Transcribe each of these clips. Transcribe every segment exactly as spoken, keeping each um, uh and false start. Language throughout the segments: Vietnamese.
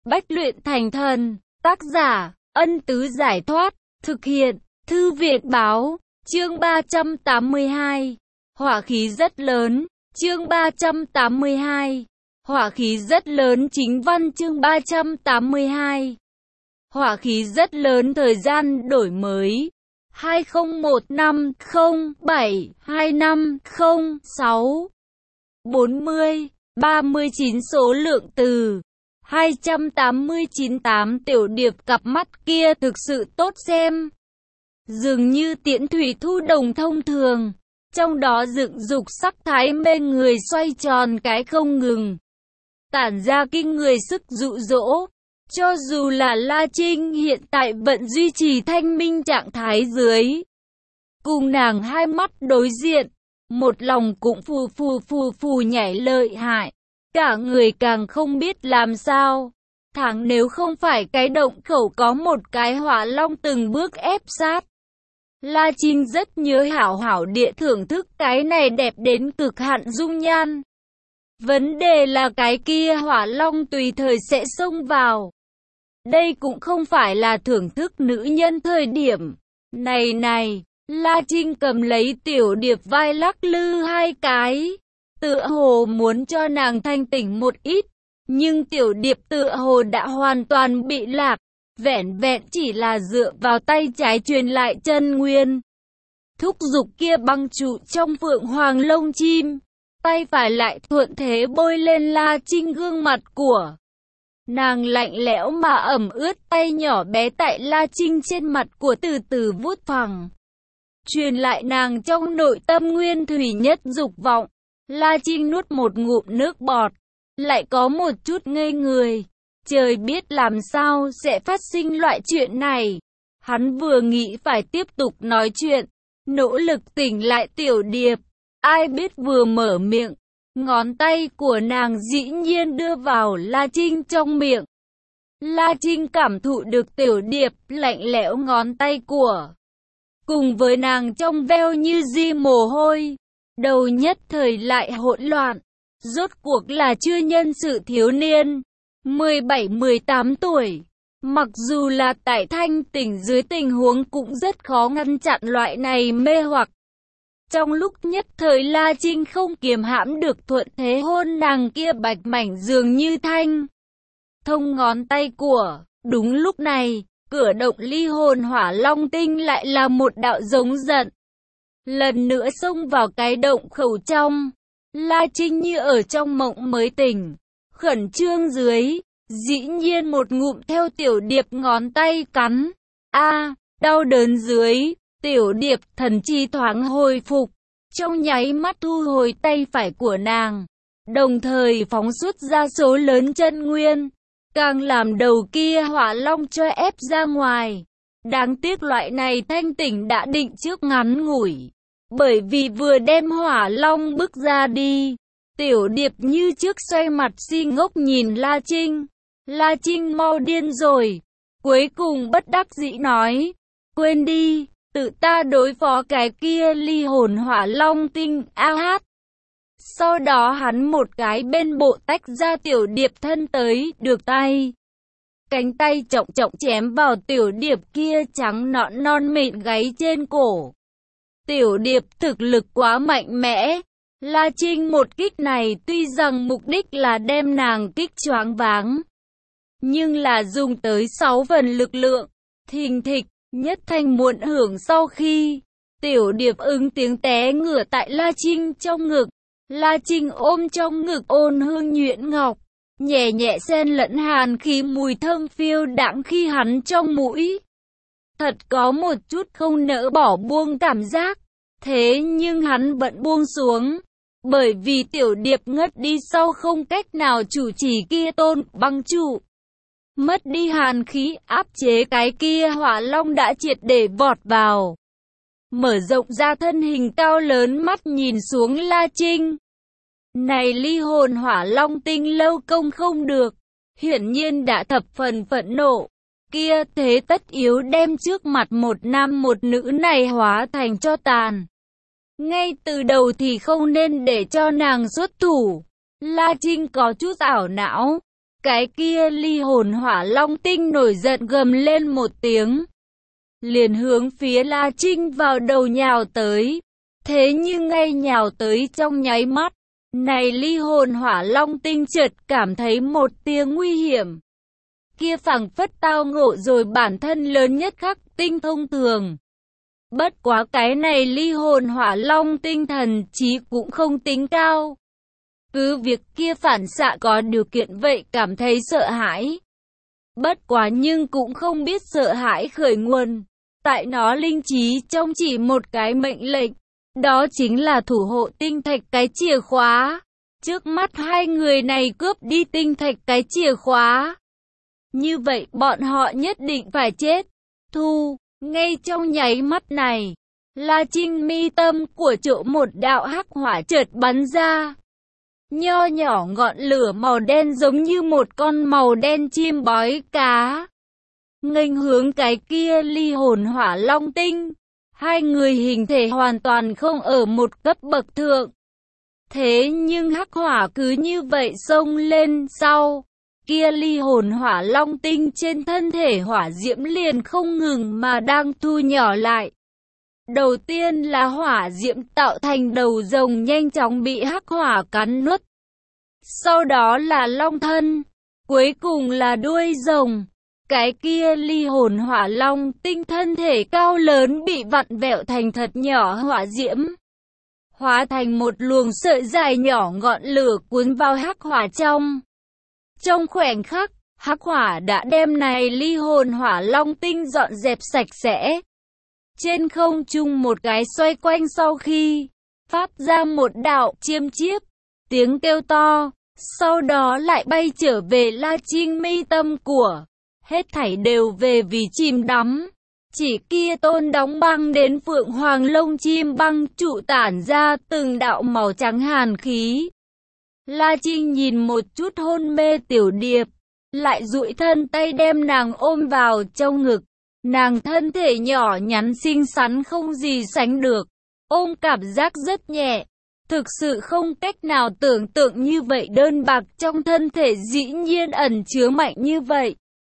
Bách luyện thành thần. Tác giả, Ân Tứ Giải Thoát. Thực hiện, Thư Viện Báo. Chương ba trăm tám mươi hai. Hỏa khí rất lớn. Chương ba trăm tám mươi hai. Hỏa khí rất lớn. Chính văn chương ba trăm tám mươi hai. Hỏa khí rất lớn. Thời gian đổi mới hai không một năm không bảy hai năm không sáu bốn mươi ba mươi chín. Số lượng từ hai trăm tám mươi chín. Tám tiểu điệp cặp mắt kia thực sự tốt xem, dường như tiễn thủy thu đồng thông thường, trong đó dựng dục sắc thái mê người xoay tròn cái không ngừng, tản ra kinh người sức dụ dỗ. Cho dù là La Trinh hiện tại vẫn duy trì thanh minh trạng thái dưới, cùng nàng hai mắt đối diện, một lòng cũng phù phù phù phù nhảy lợi hại, cả người càng không biết làm sao. Thẳng nếu không phải cái động khẩu có một cái hỏa long từng bước ép sát, La Trinh rất nhớ hảo hảo địa thưởng thức cái này đẹp đến cực hạn dung nhan. Vấn đề là cái kia hỏa long tùy thời sẽ xông vào. Đây cũng không phải là thưởng thức nữ nhân thời điểm. Này này, La Trinh cầm lấy tiểu điệp vai lắc lư hai cái, tựa hồ muốn cho nàng thanh tỉnh một ít. Nhưng tiểu điệp tựa hồ đã hoàn toàn bị lạc, vẻn vẹn chỉ là dựa vào tay trái truyền lại chân nguyên. Thúc dục kia băng trụ trong phượng hoàng lông chim, tay phải lại thuận thế bôi lên La Trinh gương mặt của nàng, lạnh lẽo mà ẩm ướt, tay nhỏ bé tại La Trinh trên mặt của từ từ vuốt phẳng, truyền lại nàng trong nội tâm nguyên thủy nhất dục vọng. La Trinh nuốt một ngụm nước bọt, lại có một chút ngây người. Trời biết làm sao sẽ phát sinh loại chuyện này. Hắn vừa nghĩ phải tiếp tục nói chuyện, nỗ lực tỉnh lại tiểu điệp, ai biết vừa mở miệng, ngón tay của nàng dĩ nhiên đưa vào La Trinh trong miệng. La Trinh cảm thụ được tiểu điệp lạnh lẽo ngón tay của, cùng với nàng trong veo như di mồ hôi, đầu nhất thời lại hỗn loạn. Rốt cuộc là chưa nhân sự thiếu niên, mười bảy mười tám tuổi. Mặc dù là tại thanh tỉnh dưới tình huống cũng rất khó ngăn chặn loại này mê hoặc. Trong lúc nhất thời La Trinh không kiềm hãm được thuận thế hôn nàng kia bạch mảnh dường như thanh thông ngón tay của. Đúng lúc này, cửa động ly hồn hỏa long tinh lại là một đạo giống giận, lần nữa xông vào cái động khẩu trong. La Trinh như ở trong mộng mới tỉnh, khẩn trương dưới, dĩ nhiên một ngụm theo tiểu điệp ngón tay cắn. A, đau đớn dưới, tiểu điệp thần chi thoáng hồi phục, trong nháy mắt thu hồi tay phải của nàng, đồng thời phóng xuất ra số lớn chân nguyên, càng làm đầu kia hỏa long cho ép ra ngoài. Đáng tiếc loại này thanh tỉnh đã định trước ngắn ngủi, bởi vì vừa đem hỏa long bức ra đi, tiểu điệp như trước xoay mặt si ngốc nhìn La Trinh. La Trinh mau điên rồi, cuối cùng bất đắc dĩ nói, quên đi, tự ta đối phó cái kia ly hồn hỏa long tinh a hát. Sau đó hắn một cái bên bộ tách ra tiểu điệp thân tới, được tay, cánh tay trọng trọng chém vào tiểu điệp kia trắng nõn non mịn gáy trên cổ. Tiểu điệp thực lực quá mạnh mẽ, La Trinh một kích này tuy rằng mục đích là đem nàng kích choáng váng, nhưng là dùng tới sáu phần lực lượng, thình thịch, nhất thanh muộn hưởng. Sau khi tiểu điệp ứng tiếng té ngửa tại La Trinh trong ngực, La Trinh ôm trong ngực ôn hương nhuyễn ngọc, nhẹ nhẹ xen lẫn hàn khí mùi thơm phiêu đãng khi hắn trong mũi. Thật có một chút không nỡ bỏ buông cảm giác, thế nhưng hắn vẫn buông xuống, bởi vì tiểu điệp ngất đi sau không cách nào chủ trì kia tôn băng trụ. Mất đi hàn khí áp chế, cái kia hỏa long đã triệt để vọt vào, mở rộng ra thân hình cao lớn, mắt nhìn xuống La Trinh. Này ly hồn hỏa long tinh lâu công không được, hiển nhiên đã thập phần phẫn nộ. Kia thế tất yếu đem trước mặt một nam một nữ này hóa thành tro tàn. Ngay từ đầu thì không nên để cho nàng xuất thủ. La Trinh có chút ảo não, Cái kia ly hồn hỏa long tinh nổi giận gầm lên một tiếng, liền hướng phía La Trinh vào đầu nhào tới. Thế nhưng ngay nhào tới trong nháy mắt, này ly hồn hỏa long tinh chợt cảm thấy một tia nguy hiểm. Kia phảng phất tao ngộ rồi bản thân lớn nhất khắc tinh thông thường. Bất quá cái này ly hồn hỏa long tinh thần trí cũng không tính cao. Cứ việc kia phản xạ có điều kiện vậy cảm thấy sợ hãi. Bất quá nhưng cũng không biết sợ hãi khởi nguồn. Tại nó linh trí trong chỉ một cái mệnh lệnh. Đó chính là thủ hộ tinh thạch cái chìa khóa. Trước mắt hai người này cướp đi tinh thạch cái chìa khóa. Như vậy bọn họ nhất định phải chết. Thu, ngay trong nháy mắt này, La Trinh mi tâm của chỗ một đạo hắc hỏa chợt bắn ra. Nho nhỏ ngọn lửa màu đen giống như một con màu đen chim bói cá. Nghênh hướng cái kia ly hồn hỏa long tinh. Hai người hình thể hoàn toàn không ở một cấp bậc thượng. Thế nhưng hắc hỏa cứ như vậy xông lên sau. Kia ly hồn hỏa long tinh trên thân thể hỏa diễm liền không ngừng mà đang thu nhỏ lại. Đầu tiên là hỏa diễm tạo thành đầu rồng nhanh chóng bị hắc hỏa cắn nuốt. Sau đó là long thân. Cuối cùng là đuôi rồng. Cái kia ly hồn hỏa long tinh thân thể cao lớn bị vặn vẹo thành thật nhỏ hỏa diễm. Hóa thành một luồng sợi dài nhỏ ngọn lửa cuốn vào hắc hỏa trong. Trong khoảnh khắc, hắc hỏa đã đem này ly hồn hỏa long tinh dọn dẹp sạch sẽ. Trên không trung một cái xoay quanh sau khi phát ra một đạo chiêm chiếp, tiếng kêu to, sau đó lại bay trở về La Trinh mi tâm của. Hết thảy đều về vì chìm đắm. Chỉ kia tôn đóng băng đến phượng hoàng lông chim băng trụ tản ra từng đạo màu trắng hàn khí. La Trinh nhìn một chút hôn mê tiểu điệp, lại duỗi thân tay đem nàng ôm vào trong ngực. Nàng thân thể nhỏ nhắn xinh xắn không gì sánh được, ôm cảm giác rất nhẹ. Thực sự không cách nào tưởng tượng như vậy đơn bạc trong thân thể dĩ nhiên ẩn chứa mạnh như vậy.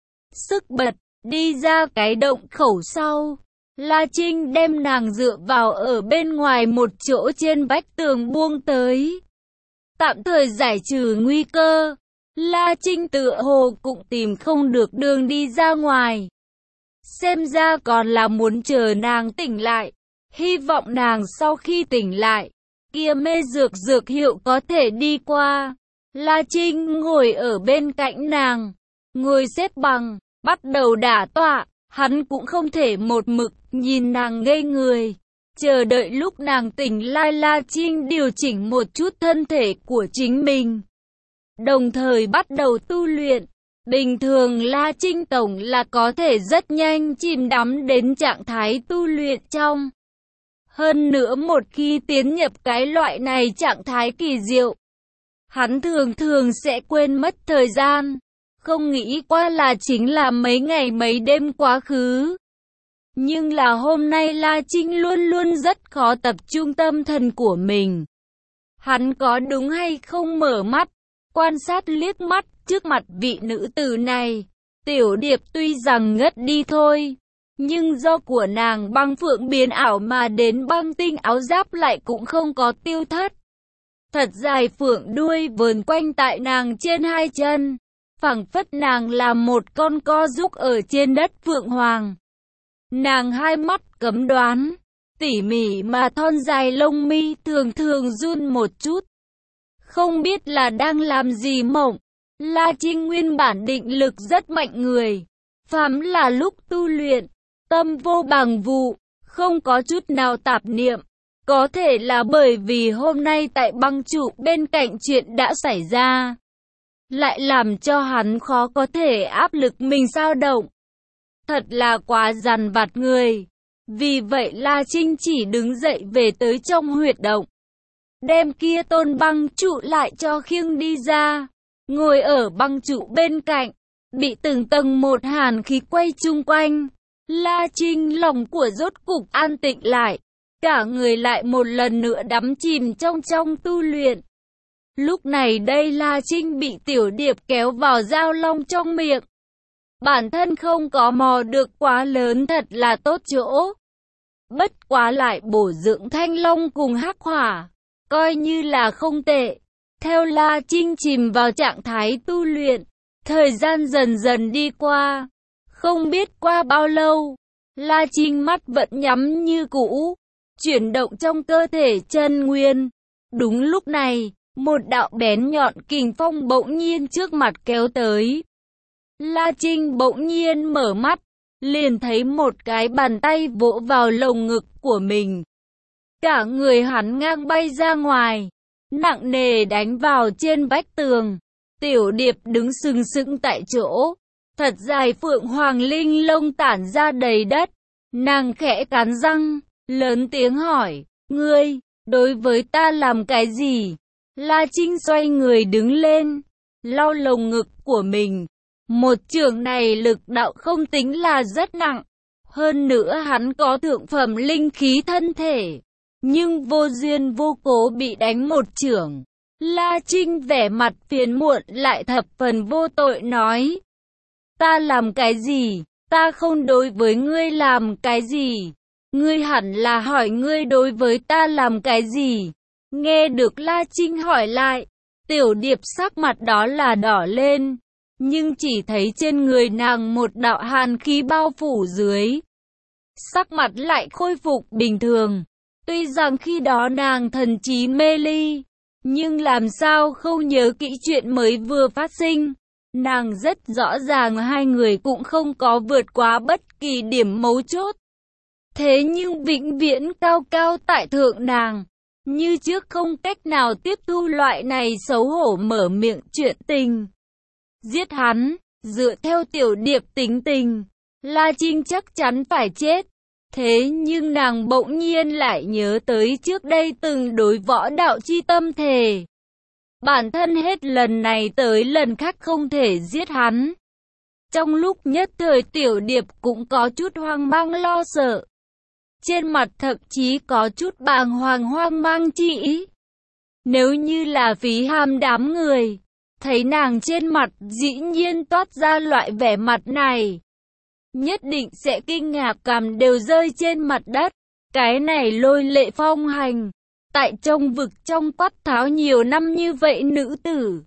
Sức bật, đi ra cái động khẩu sau. La Trinh đem nàng dựa vào ở bên ngoài một chỗ trên vách tường buông tới. Tạm thời giải trừ nguy cơ. La Trinh tựa hồ cũng tìm không được đường đi ra ngoài. Xem ra còn là muốn chờ nàng tỉnh lại. Hy vọng nàng sau khi tỉnh lại, kia mê dược dược hiệu có thể đi qua. La Trinh ngồi ở bên cạnh nàng. Ngồi xếp bằng, bắt đầu đả tọa, hắn cũng không thể một mực nhìn nàng ngây người. Chờ đợi lúc nàng tỉnh lại La Trinh điều chỉnh một chút thân thể của chính mình. Đồng thời bắt đầu tu luyện. Bình thường La Trinh tổng là có thể rất nhanh chìm đắm đến trạng thái tu luyện trong. Hơn nữa một khi tiến nhập cái loại này trạng thái kỳ diệu, hắn thường thường sẽ quên mất thời gian. Không nghĩ qua là chính là mấy ngày mấy đêm quá khứ. Nhưng là hôm nay La Trinh luôn luôn rất khó tập trung tâm thần của mình. Hắn có đúng hay không mở mắt, quan sát liếc mắt trước mặt vị nữ tử này. Tiểu điệp tuy rằng ngất đi thôi, nhưng do của nàng băng phượng biến ảo mà đến băng tinh áo giáp lại cũng không có tiêu thất. Thật dài phượng đuôi vờn quanh tại nàng trên hai chân. Phảng phất nàng là một con co giúp ở trên đất phượng hoàng. Nàng hai mắt cấm đoán, tỉ mỉ mà thon dài lông mi thường thường run một chút. Không biết là đang làm gì mộng. La Trinh nguyên bản định lực rất mạnh người. Phàm là lúc tu luyện, tâm vô bằng vụ, không có chút nào tạp niệm. Có thể là bởi vì hôm nay tại băng trụ bên cạnh chuyện đã xảy ra, lại làm cho hắn khó có thể áp lực mình dao động. Thật là quá dằn vặt người. Vì vậy La Trinh chỉ đứng dậy về tới trong huyệt động, đem kia tôn băng trụ lại cho khiêng đi ra. Ngồi ở băng trụ bên cạnh, bị từng tầng một hàn khí quay chung quanh. La Trinh lòng của rốt cục an tịnh lại. Cả người lại một lần nữa đắm chìm trong trong tu luyện. Lúc này đây La Trinh bị Tiểu Điệp kéo vào dao long trong miệng. Bản thân không có mò được quá lớn thật là tốt chỗ. Bất quá lại bổ dưỡng thanh long cùng hắc hỏa, coi như là không tệ. Theo La Trinh chìm vào trạng thái tu luyện, thời gian dần dần đi qua. Không biết qua bao lâu, La Trinh mắt vẫn nhắm như cũ, chuyển động trong cơ thể chân nguyên. Đúng lúc này, một đạo bén nhọn kình phong bỗng nhiên trước mặt kéo tới. La Trinh bỗng nhiên mở mắt, liền thấy một cái bàn tay vỗ vào lồng ngực của mình. Cả người hắn ngang bay ra ngoài, nặng nề đánh vào trên vách tường. Tiểu Điệp đứng sừng sững tại chỗ, thật dài phượng hoàng linh lông tản ra đầy đất. Nàng khẽ cắn răng, lớn tiếng hỏi, ngươi, đối với ta làm cái gì? La Trinh xoay người đứng lên, lau lồng ngực của mình. Một chưởng này lực đạo không tính là rất nặng. Hơn nữa hắn có thượng phẩm linh khí thân thể. Nhưng vô duyên vô cố bị đánh một chưởng. La Trinh vẻ mặt phiền muộn lại thập phần vô tội nói. Ta làm cái gì? Ta không đối với ngươi làm cái gì? Ngươi hẳn là hỏi ngươi đối với ta làm cái gì? Nghe được La Trinh hỏi lại, Tiểu Điệp sắc mặt đó là đỏ lên. Nhưng chỉ thấy trên người nàng một đạo hàn khí bao phủ dưới. Sắc mặt lại khôi phục bình thường. Tuy rằng khi đó nàng thần trí mê ly, nhưng làm sao không nhớ kỹ chuyện mới vừa phát sinh. Nàng rất rõ ràng hai người cũng không có vượt quá bất kỳ điểm mấu chốt. Thế nhưng vĩnh viễn cao cao tại thượng nàng, như trước không cách nào tiếp thu loại này xấu hổ mở miệng chuyện tình. Giết hắn, dựa theo Tiểu Điệp tính tình, La Trinh chắc chắn phải chết. Thế nhưng nàng bỗng nhiên lại nhớ tới trước đây từng đối võ đạo chi tâm thề. Bản thân hết lần này tới lần khác không thể giết hắn. Trong lúc nhất thời Tiểu Điệp cũng có chút hoang mang lo sợ. Trên mặt thậm chí có chút bàng hoàng hoang mang chi ý. Nếu như là phí hàm đám người, thấy nàng trên mặt dĩ nhiên toát ra loại vẻ mặt này, nhất định sẽ kinh ngạc cảm đều rơi trên mặt đất. Cái này Lôi Lệ Phong hành, tại trong vực trong quát tháo nhiều năm như vậy nữ tử,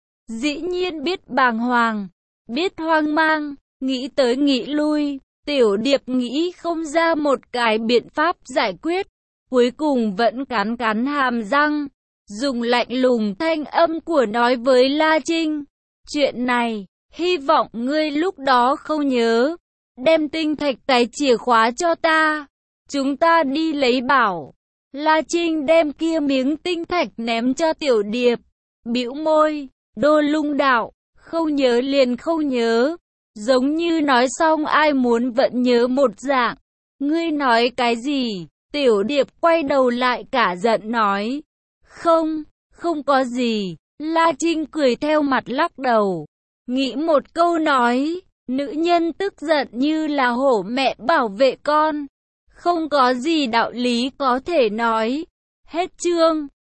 dĩ nhiên biết bàng hoàng, biết hoang mang, nghĩ tới nghĩ lui, Tiểu Điệp nghĩ không ra một cái biện pháp giải quyết, cuối cùng vẫn cắn cắn hàm răng, dùng lạnh lùng thanh âm của nói với La Trinh, chuyện này, hy vọng ngươi lúc đó không nhớ, đem tinh thạch cái chìa khóa cho ta, chúng ta đi lấy bảo. La Trinh đem kia miếng tinh thạch ném cho Tiểu Điệp, bĩu môi, Đô Lung đạo, không nhớ liền không nhớ, giống như nói xong ai muốn vẫn nhớ một dạng. Ngươi nói cái gì? Tiểu Điệp quay đầu lại cả giận nói, không, không có gì. La Trinh cười theo mặt lắc đầu, nghĩ một câu nói, nữ nhân tức giận như là hổ mẹ bảo vệ con, không có gì đạo lý có thể nói. Hết chương.